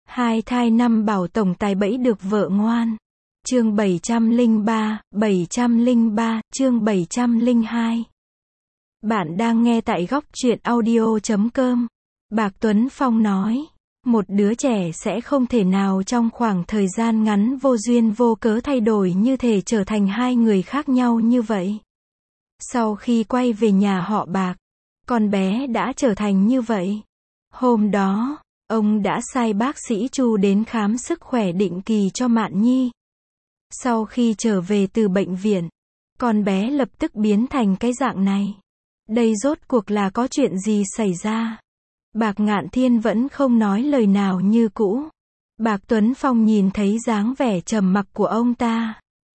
Hai thai năm bảo tổng tài bẫy được vợ ngoan. Chương 703, chương 702. Bạn đang nghe tại góc truyện audio.com. Bạc Tuấn Phong nói, một đứa trẻ sẽ không thể nào trong khoảng thời gian ngắn vô duyên vô cớ thay đổi như thể trở thành hai người khác nhau như vậy. Sau khi quay về nhà họ Bạc, con bé đã trở thành như vậy. Hôm đó, ông đã sai bác sĩ Chu đến khám sức khỏe định kỳ cho Mạn Nhi. Sau khi trở về từ bệnh viện, con bé lập tức biến thành cái dạng này. Đây rốt cuộc là có chuyện gì xảy ra? Bạc Ngạn Thiên vẫn không nói lời nào như cũ. Bạc Tuấn Phong nhìn thấy dáng vẻ trầm mặc của ông ta.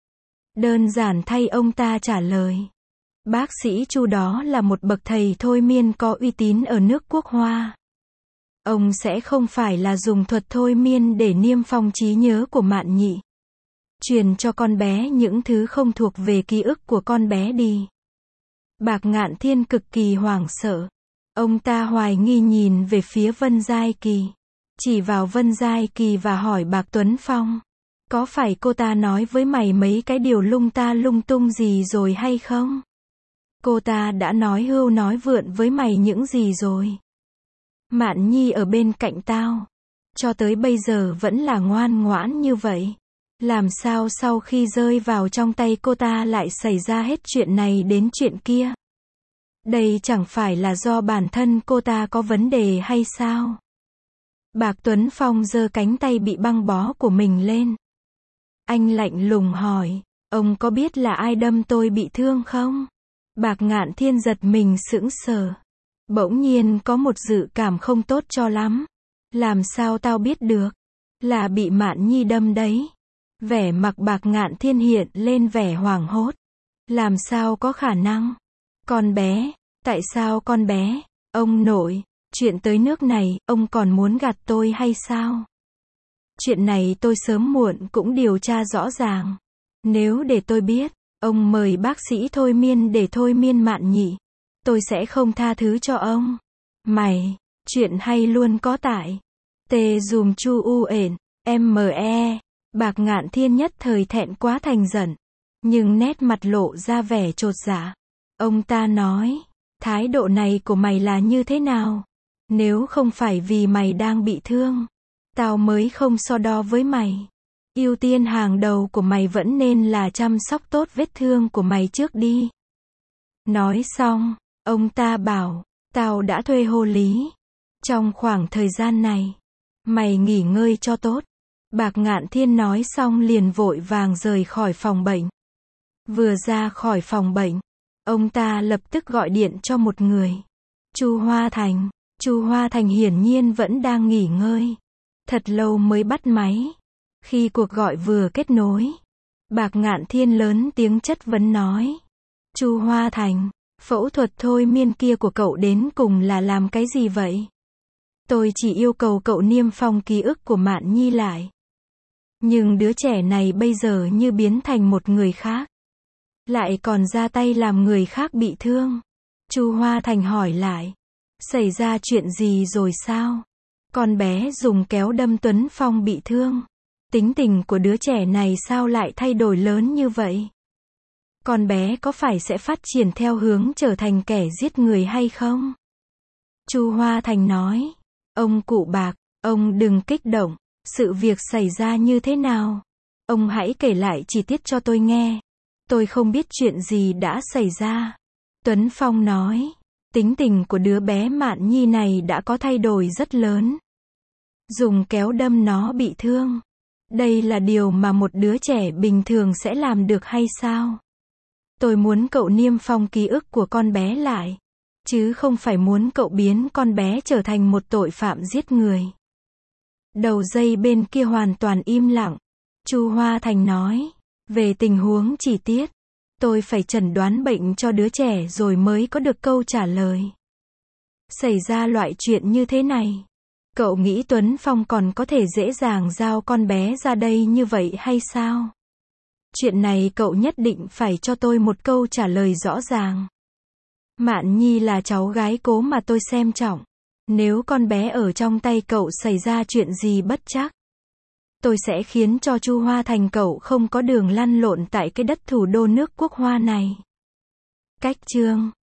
Đơn giản thay ông ta trả lời. Bác sĩ Chu đó là một bậc thầy thôi miên có uy tín ở nước Quốc Hoa. Ông sẽ không phải là dùng thuật thôi miên để niêm phong trí nhớ của Mạn Nhị. Truyền cho con bé những thứ không thuộc về ký ức của con bé đi. Bạc Ngạn Thiên cực kỳ hoảng sợ. Ông ta hoài nghi nhìn về phía Vân Giai Kỳ. Chỉ vào Vân Giai Kỳ và hỏi Bạc Tuấn Phong. Có phải cô ta nói với mày mấy cái điều lung ta lung tung gì rồi hay không? Cô ta đã nói hưu nói vượn với mày những gì rồi? Mạn Nhi ở bên cạnh tao. Cho tới bây giờ vẫn là ngoan ngoãn như vậy. Làm sao sau khi rơi vào trong tay cô ta lại xảy ra hết chuyện này đến chuyện kia? Đây chẳng phải là do bản thân cô ta có vấn đề hay sao? Bạc Tuấn Phong giơ cánh tay bị băng bó của mình lên. Anh lạnh lùng hỏi, ông có biết là ai đâm tôi bị thương không? Bạc Ngạn Thiên giật mình sững sờ. Bỗng nhiên có một dự cảm không tốt cho lắm. Làm sao tao biết được? Là bị Mạn Nhi đâm đấy. Vẻ mặt Bạc Ngạn Thiên hiện lên vẻ hoảng hốt. Làm sao có khả năng? Con bé, tại sao con bé? Ông nội, chuyện tới nước này, ông còn muốn gạt tôi hay sao? Chuyện này tôi sớm muộn cũng điều tra rõ ràng. Nếu để tôi biết, ông mời bác sĩ thôi miên để thôi miên Mạn Nhị, tôi sẽ không tha thứ cho ông. Mày, chuyện hay luôn có tại. Tê dùm chu u ển, me. Bạc Ngạn Thiên nhất thời thẹn quá thành giận. Nhưng nét mặt lộ ra vẻ chột dạ. Ông ta nói, thái độ này của mày là như thế nào? Nếu không phải vì mày đang bị thương, tao mới không so đo với mày. Ưu tiên hàng đầu của mày vẫn nên là chăm sóc tốt vết thương của mày trước đi. Nói xong, ông ta bảo, tao đã thuê hộ lý. Trong khoảng thời gian này, mày nghỉ ngơi cho tốt. Bạc Ngạn Thiên nói xong liền vội vàng rời khỏi phòng bệnh. Vừa ra khỏi phòng bệnh, ông ta lập tức gọi điện cho một người. Chu Hoa Thành. Chu Hoa Thành hiển nhiên vẫn đang nghỉ ngơi. Thật lâu mới bắt máy. Khi cuộc gọi vừa kết nối, Bạc Ngạn Thiên lớn tiếng chất vấn nói. Chu Hoa Thành, phẫu thuật thôi miên kia của cậu đến cùng là làm cái gì vậy? Tôi chỉ yêu cầu cậu niêm phong ký ức của Mạn Nhi lại. Nhưng đứa trẻ này bây giờ như biến thành một người khác. Lại còn ra tay làm người khác bị thương. Chu Hoa Thành hỏi lại. Xảy ra chuyện gì rồi sao? Con bé dùng kéo đâm Tuấn Phong bị thương. Tính tình của đứa trẻ này sao lại thay đổi lớn như vậy? Con bé có phải sẽ phát triển theo hướng trở thành kẻ giết người hay không? Chu Hoa Thành nói. Ông cụ Bạc, ông đừng kích động. Sự việc xảy ra như thế nào? Ông hãy kể lại chi tiết cho tôi nghe. Tôi không biết chuyện gì đã xảy ra. Tuấn Phong nói. Tính tình của đứa bé Mạn Nhi này đã có thay đổi rất lớn. Dùng kéo đâm nó bị thương. Đây là điều mà một đứa trẻ bình thường sẽ làm được hay sao? Tôi muốn cậu niêm phong ký ức của con bé lại. Chứ không phải muốn cậu biến con bé trở thành một tội phạm giết người. Đầu dây bên kia hoàn toàn im lặng. Chu Hoa Thành nói. Về tình huống chi tiết, tôi phải chẩn đoán bệnh cho đứa trẻ rồi mới có được câu trả lời. Xảy ra loại chuyện như thế này, cậu nghĩ Tuấn Phong còn có thể dễ dàng giao con bé ra đây như vậy hay sao? Chuyện này cậu nhất định phải cho tôi một câu trả lời rõ ràng. Mạn Nhi là cháu gái cố mà tôi xem trọng. Nếu con bé ở trong tay cậu xảy ra chuyện gì bất trắc, tôi sẽ khiến cho Chu Hoa Thành cậu không có đường lăn lộn tại cái đất thủ đô nước quốc hoa này. Cách chương